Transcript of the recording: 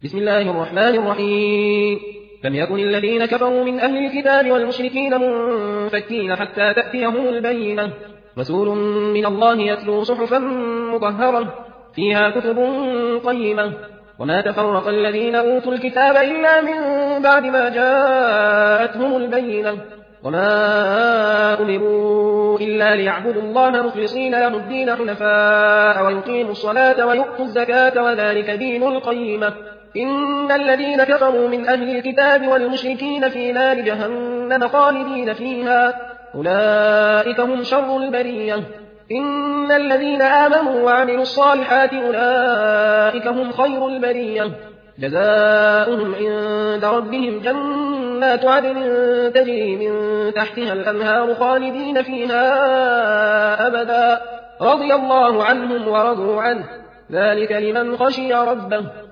بسم الله الرحمن الرحيم. لم يكن الذين كفروا من أهل الكتاب والمشركين منفكين حتى تأتيهم البينة. رسول من الله يتلو صحفا مطهرة فيها كتب قيمة. وما تفرق الذين أوتوا الكتاب إلا من بعد ما جاءتهم البينة. وما أمروا إلا ليعبدوا الله مخلصين له الدين حنفاء ويقيموا الصلاة ويؤتوا الزكاة وذلك دين القيمة. إن الذين كفروا من أهل الكتاب والمشركين في نار جهنم خالدين فيها أولئك هم شر البرية. إن الذين آمنوا وعملوا الصالحات أولئك هم خير البرية. جزاؤهم عند ربهم جنات عدن تجري من تحتها الأنهار خالدين فيها أبدا رضي الله عنهم ورضوا عنه ذلك لمن خشي ربه.